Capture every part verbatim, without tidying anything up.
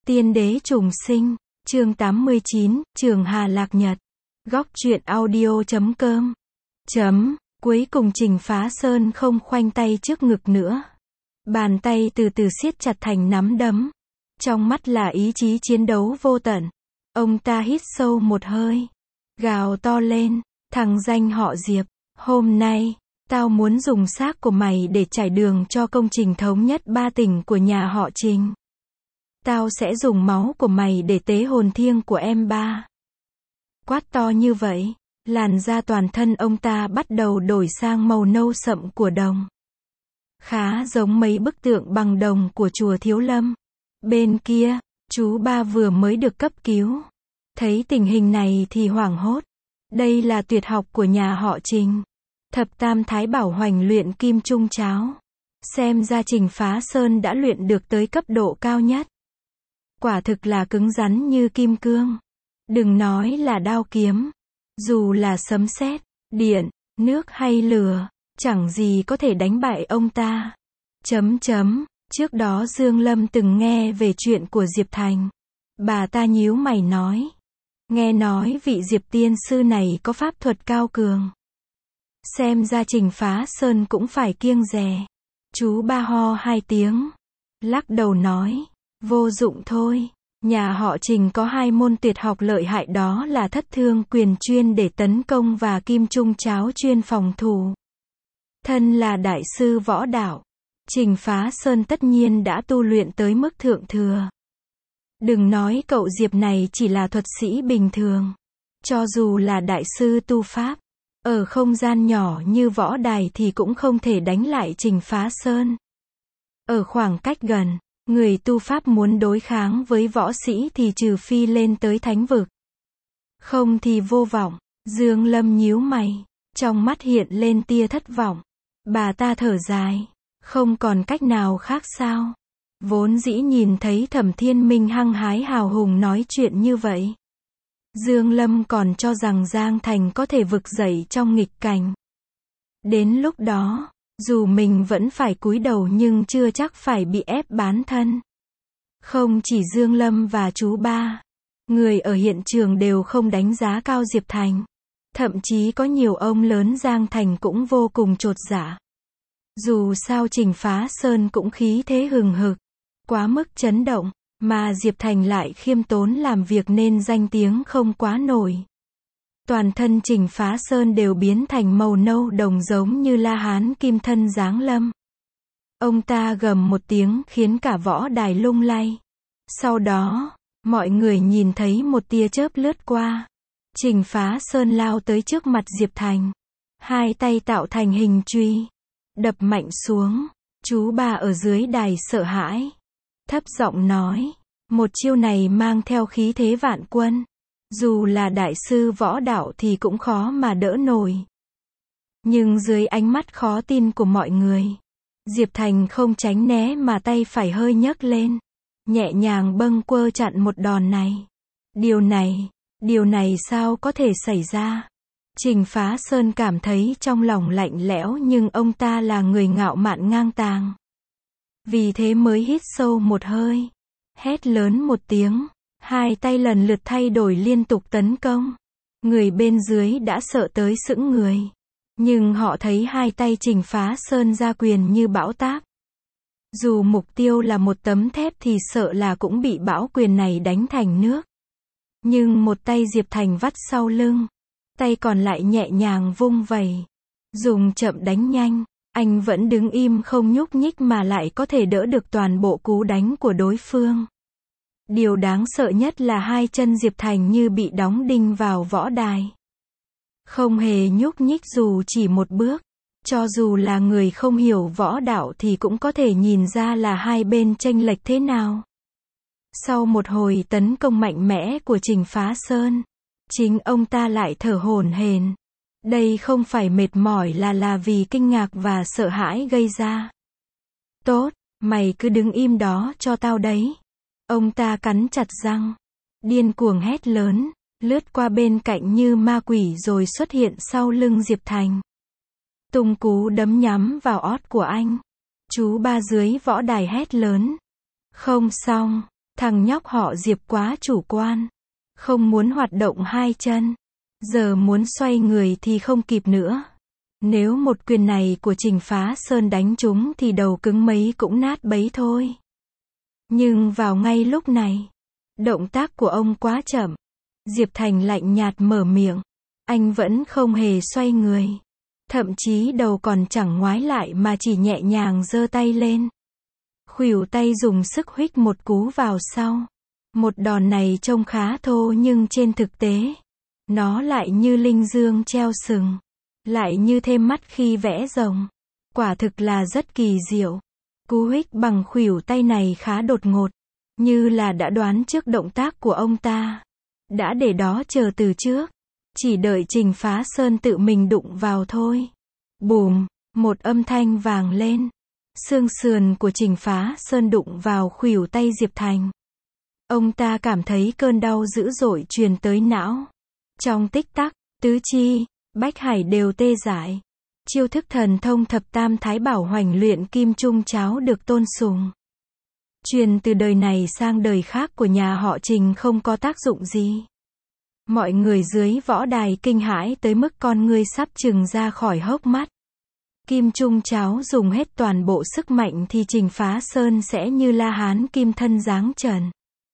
Tiên đế trùng sinh, chương tám mươi chín, Trường Hà Lạc Nhật. Góc truyện audio chấm com. Chấm, cuối cùng Trình Phá Sơn không khoanh tay trước ngực nữa. Bàn tay từ từ siết chặt thành nắm đấm. Trong mắt là ý chí chiến đấu vô tận. Ông ta hít sâu một hơi. Gào to lên, thằng danh họ Diệp, hôm nay, tao muốn dùng xác của mày để trải đường cho công trình thống nhất ba tỉnh của nhà họ Trình. Tao sẽ dùng máu của mày để tế hồn thiêng của em ba. Quát to như vậy, làn da toàn thân ông ta bắt đầu đổi sang màu nâu sậm của đồng. Khá giống mấy bức tượng bằng đồng của chùa Thiếu Lâm. Bên kia, chú ba vừa mới được cấp cứu. Thấy tình hình này thì hoảng hốt. Đây là tuyệt học của nhà họ Trình. Thập tam thái bảo hoành luyện kim trung cháo. Xem ra Trình Phá Sơn đã luyện được tới cấp độ cao nhất. Quả thực là cứng rắn như kim cương. Đừng nói là đao kiếm. Dù là sấm sét, điện, nước hay lửa, chẳng gì có thể đánh bại ông ta. Chấm chấm, trước đó Dương Lâm từng nghe về chuyện của Diệp Thành. Bà ta nhíu mày nói. Nghe nói vị Diệp tiên sư này có pháp thuật cao cường. Xem ra Trình Phá Sơn cũng phải kiêng dè. Chú ba ho hai tiếng. Lắc đầu nói. Vô dụng thôi. Nhà họ Trình có hai môn tuyệt học lợi hại, đó là thất thương quyền chuyên để tấn công và kim trung cháo chuyên phòng thủ. Thân là đại sư võ đạo, Trình Phá Sơn tất nhiên đã tu luyện tới mức thượng thừa. Đừng nói cậu Diệp này chỉ là thuật sĩ bình thường. Cho dù là đại sư tu pháp, ở không gian nhỏ như võ đài thì cũng không thể đánh lại Trình Phá Sơn. Ở khoảng cách gần, người tu pháp muốn đối kháng với võ sĩ thì trừ phi lên tới thánh vực. Không thì vô vọng. Dương Lâm nhíu mày, trong mắt hiện lên tia thất vọng. Bà ta thở dài. Không còn cách nào khác sao? Vốn dĩ nhìn thấy Thẩm Thiên Minh hăng hái hào hùng nói chuyện như vậy. Dương Lâm còn cho rằng Giang Thành có thể vực dậy trong nghịch cảnh. Đến lúc đó, dù mình vẫn phải cúi đầu nhưng chưa chắc phải bị ép bán thân. Không chỉ Dương Lâm và chú ba, người ở hiện trường đều không đánh giá cao Diệp Thành. Thậm chí có nhiều ông lớn Giang Thành cũng vô cùng chột dạ. Dù sao Trình Phá Sơn cũng khí thế hừng hực, quá mức chấn động, mà Diệp Thành lại khiêm tốn làm việc nên danh tiếng không quá nổi. Toàn thân Trình Phá Sơn đều biến thành màu nâu đồng giống như La Hán kim thân giáng lâm. Ông ta gầm một tiếng khiến cả võ đài lung lay. Sau đó, mọi người nhìn thấy một tia chớp lướt qua. Trình Phá Sơn lao tới trước mặt Diệp Thành. Hai tay tạo thành hình truy. Đập mạnh xuống. Chú bà ở dưới đài sợ hãi. Thấp giọng nói. Một chiêu này mang theo khí thế vạn quân. Dù là đại sư võ đạo thì cũng khó mà đỡ nổi. Nhưng dưới ánh mắt khó tin của mọi người, Diệp Thành không tránh né mà tay phải hơi nhấc lên. Nhẹ nhàng bâng quơ chặn một đòn này. Điều này, điều này sao có thể xảy ra? Trình Phá Sơn cảm thấy trong lòng lạnh lẽo nhưng ông ta là người ngạo mạn ngang tàng. Vì thế mới hít sâu một hơi. Hét lớn một tiếng. Hai tay lần lượt thay đổi liên tục tấn công. Người bên dưới đã sợ tới sững người. Nhưng họ thấy hai tay Trình Phá Sơn ra quyền như bão táp. Dù mục tiêu là một tấm thép thì sợ là cũng bị bão quyền này đánh thành nước. Nhưng một tay Diệp Thành vắt sau lưng. Tay còn lại nhẹ nhàng vung vẩy. Dùng chậm đánh nhanh. Anh vẫn đứng im không nhúc nhích mà lại có thể đỡ được toàn bộ cú đánh của đối phương. Điều đáng sợ nhất là hai chân Diệp Thành như bị đóng đinh vào võ đài. Không hề nhúc nhích dù chỉ một bước. Cho dù là người không hiểu võ đạo thì cũng có thể nhìn ra là hai bên chênh lệch thế nào. Sau một hồi tấn công mạnh mẽ của Trình Phá Sơn, chính ông ta lại thở hổn hển. Đây không phải mệt mỏi là là vì kinh ngạc và sợ hãi gây ra. Tốt, mày cứ đứng im đó cho tao đấy. Ông ta cắn chặt răng, điên cuồng hét lớn, lướt qua bên cạnh như ma quỷ rồi xuất hiện sau lưng Diệp Thành. Tung cú đấm nhắm vào ót của anh. Chú ba dưới võ đài hét lớn. Không xong, Thằng nhóc họ Diệp quá chủ quan. Không muốn hoạt động hai chân. Giờ muốn xoay người thì không kịp nữa. Nếu một quyền này của Trình Phá Sơn đánh trúng thì đầu cứng mấy cũng nát bấy thôi. Nhưng vào ngay lúc này, động tác của ông quá chậm. Diệp Thành lạnh nhạt mở miệng. Anh vẫn không hề xoay người. Thậm chí đầu còn chẳng ngoái lại mà chỉ nhẹ nhàng giơ tay lên. Khuỷu tay dùng sức huých một cú vào sau. Một đòn này trông khá thô nhưng trên thực tế, nó lại như linh dương treo sừng. Lại như thêm mắt khi vẽ rồng. Quả thực là rất kỳ diệu. Cú huých bằng khuỷu tay này khá đột ngột. Như là đã đoán trước động tác của ông ta. Đã để đó chờ từ trước. Chỉ đợi Trình Phá Sơn tự mình đụng vào thôi. Bùm, một âm thanh vàng lên. Xương sườn của Trình Phá Sơn đụng vào khuỷu tay Diệp Thành. Ông ta cảm thấy cơn đau dữ dội truyền tới não. Trong tích tắc, tứ chi, bách hải đều tê dại. Chiêu thức thần thông thập tam thái bảo hoành luyện kim trung cháo được tôn sùng. Truyền từ đời này sang đời khác của nhà họ Trình không có tác dụng gì. Mọi người dưới võ đài kinh hãi tới mức con ngươi sắp trừng ra khỏi hốc mắt. Kim trung cháo dùng hết toàn bộ sức mạnh thì Trình Phá Sơn sẽ như La Hán kim thân giáng trần.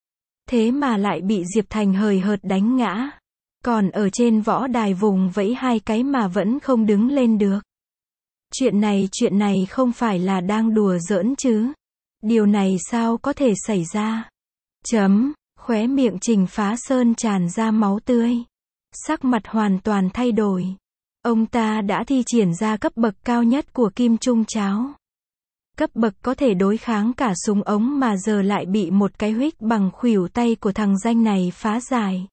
Thế mà lại bị Diệp Thành hời hợt đánh ngã. Còn ở trên võ đài vùng vẫy hai cái mà vẫn không đứng lên được. Chuyện này chuyện này không phải là đang đùa giỡn chứ. Điều này sao có thể xảy ra? Chấm, khóe miệng Trình Phá Sơn tràn ra máu tươi. Sắc mặt hoàn toàn thay đổi. Ông ta đã thi triển ra cấp bậc cao nhất của kim trung cháo. Cấp bậc có thể đối kháng cả súng ống mà giờ lại bị một cái huých bằng khuỷu tay của thằng danh này phá giải.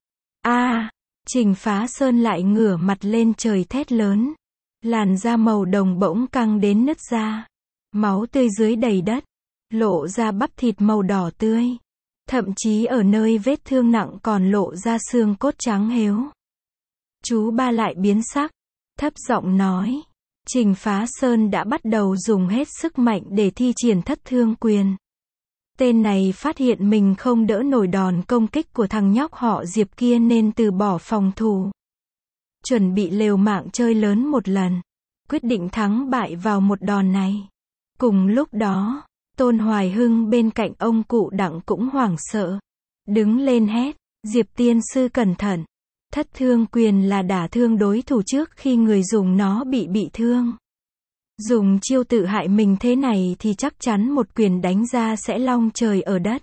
A, à, Trình Phá Sơn lại ngửa mặt lên trời thét lớn. Làn da màu đồng bỗng căng đến nứt ra. Máu tươi dưới đầy đất. Lộ ra bắp thịt màu đỏ tươi. Thậm chí ở nơi vết thương nặng còn lộ ra xương cốt trắng héo. Chú ba lại biến sắc. Thấp giọng nói. Trình Phá Sơn đã bắt đầu dùng hết sức mạnh để thi triển thất thương quyền. Tên này phát hiện mình không đỡ nổi đòn công kích của thằng nhóc họ Diệp kia nên từ bỏ phòng thủ. Chuẩn bị liều mạng chơi lớn một lần. Quyết định thắng bại vào một đòn này. Cùng lúc đó, Tôn Hoài Hưng bên cạnh ông cụ Đặng cũng hoảng sợ. Đứng lên hét, Diệp tiên sư cẩn thận. Thất thương quyền là đả thương đối thủ trước khi người dùng nó bị bị thương. Dùng chiêu tự hại mình thế này thì chắc chắn một quyền đánh ra sẽ long trời ở đất.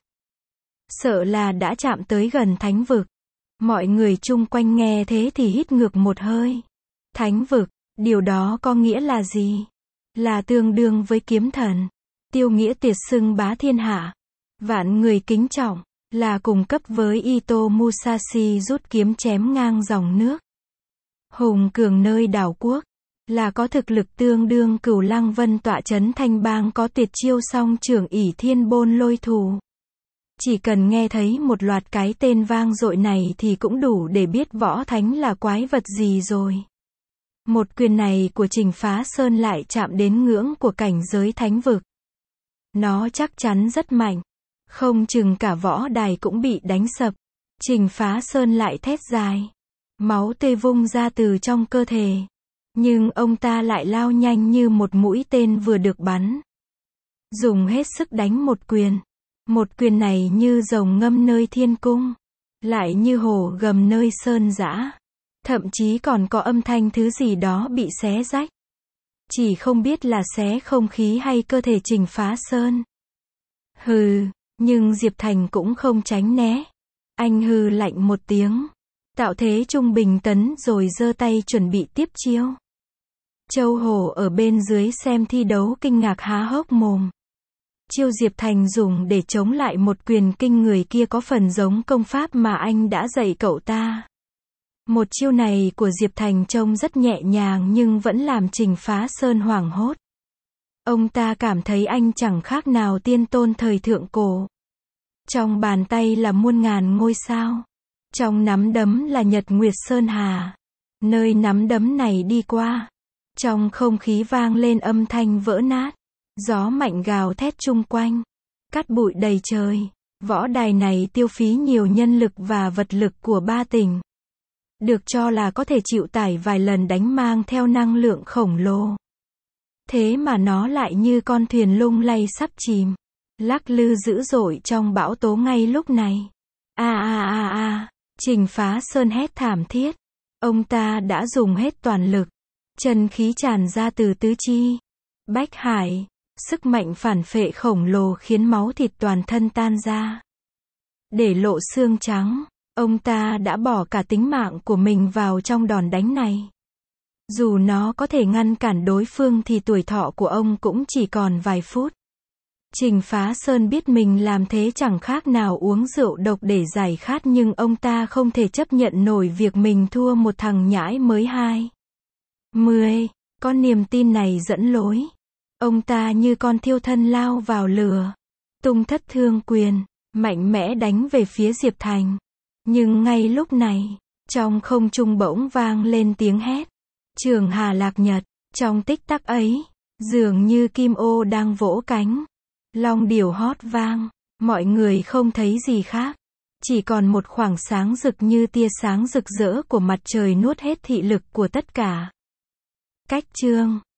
Sợ là đã chạm tới gần thánh vực. Mọi người chung quanh nghe thế thì hít ngược một hơi. Thánh vực, điều đó có nghĩa là gì? Là tương đương với kiếm thần. Tiêu nghĩa tiệt xưng bá thiên hạ. Vạn người kính trọng. Là cùng cấp với Ito Musashi rút kiếm chém ngang dòng nước. Hùng cường nơi đảo quốc. Là có thực lực tương đương Cửu Lăng Vân tọa trấn Thanh Bang có tuyệt chiêu song trưởng ỷ thiên bôn lôi thù. Chỉ cần nghe thấy một loạt cái tên vang dội này thì cũng đủ để biết võ thánh là quái vật gì rồi. Một quyền này của Trình Phá Sơn lại chạm đến ngưỡng của cảnh giới thánh vực. Nó chắc chắn rất mạnh. Không chừng cả võ đài cũng bị đánh sập. Trình Phá Sơn lại thét dài. Máu tươi vung ra từ trong cơ thể. Nhưng ông ta lại lao nhanh như một mũi tên vừa được bắn. Dùng hết sức đánh một quyền. Một quyền này như rồng ngâm nơi thiên cung. Lại như hổ gầm nơi sơn dã. Thậm chí còn có âm thanh thứ gì đó bị xé rách. Chỉ không biết là xé không khí hay cơ thể Trình Phá Sơn. Hừ, nhưng Diệp Thành cũng không tránh né. Anh hừ lạnh một tiếng. Tạo thế trung bình tấn rồi giơ tay chuẩn bị tiếp chiêu. Châu Hổ ở bên dưới xem thi đấu kinh ngạc há hốc mồm. Chiêu Diệp Thành dùng để chống lại một quyền kinh người kia có phần giống công pháp mà anh đã dạy cậu ta. Một chiêu này của Diệp Thành trông rất nhẹ nhàng nhưng vẫn làm Trình Phá Sơn hoảng hốt. Ông ta cảm thấy anh chẳng khác nào tiên tôn thời thượng cổ. Trong bàn tay là muôn ngàn ngôi sao. Trong nắm đấm là Nhật Nguyệt Sơn Hà. Nơi nắm đấm này đi qua. Trong không khí vang lên âm thanh vỡ nát. Gió mạnh gào thét chung quanh. Cát bụi đầy trời. Võ đài này tiêu phí nhiều nhân lực và vật lực của ba tỉnh. Được cho là có thể chịu tải vài lần đánh mang theo năng lượng khổng lồ. Thế mà nó lại như con thuyền lung lay sắp chìm. Lắc lư dữ dội trong bão tố ngay lúc này. A a a a, Trình Phá Sơn hét thảm thiết. Ông ta đã dùng hết toàn lực. Chân khí tràn ra từ tứ chi. Bách hải. Sức mạnh phản phệ khổng lồ khiến máu thịt toàn thân tan ra. Để lộ xương trắng. Ông ta đã bỏ cả tính mạng của mình vào trong đòn đánh này. Dù nó có thể ngăn cản đối phương thì tuổi thọ của ông cũng chỉ còn vài phút. Trình Phá Sơn biết mình làm thế chẳng khác nào uống rượu độc để giải khát, nhưng ông ta không thể chấp nhận nổi việc mình thua một thằng nhãi mới hai mươi. Có niềm tin này dẫn lối. Ông ta như con thiêu thân lao vào lửa. Tung thất thương quyền, mạnh mẽ đánh về phía Diệp Thành. Nhưng ngay lúc này, trong không trung bỗng vang lên tiếng hét. Trường Hà Lạc Nhật, trong tích tắc ấy, dường như kim ô đang vỗ cánh. Long điểu hót vang, mọi người không thấy gì khác. Chỉ còn một khoảng sáng rực như tia sáng rực rỡ của mặt trời nuốt hết thị lực của tất cả. Cách chương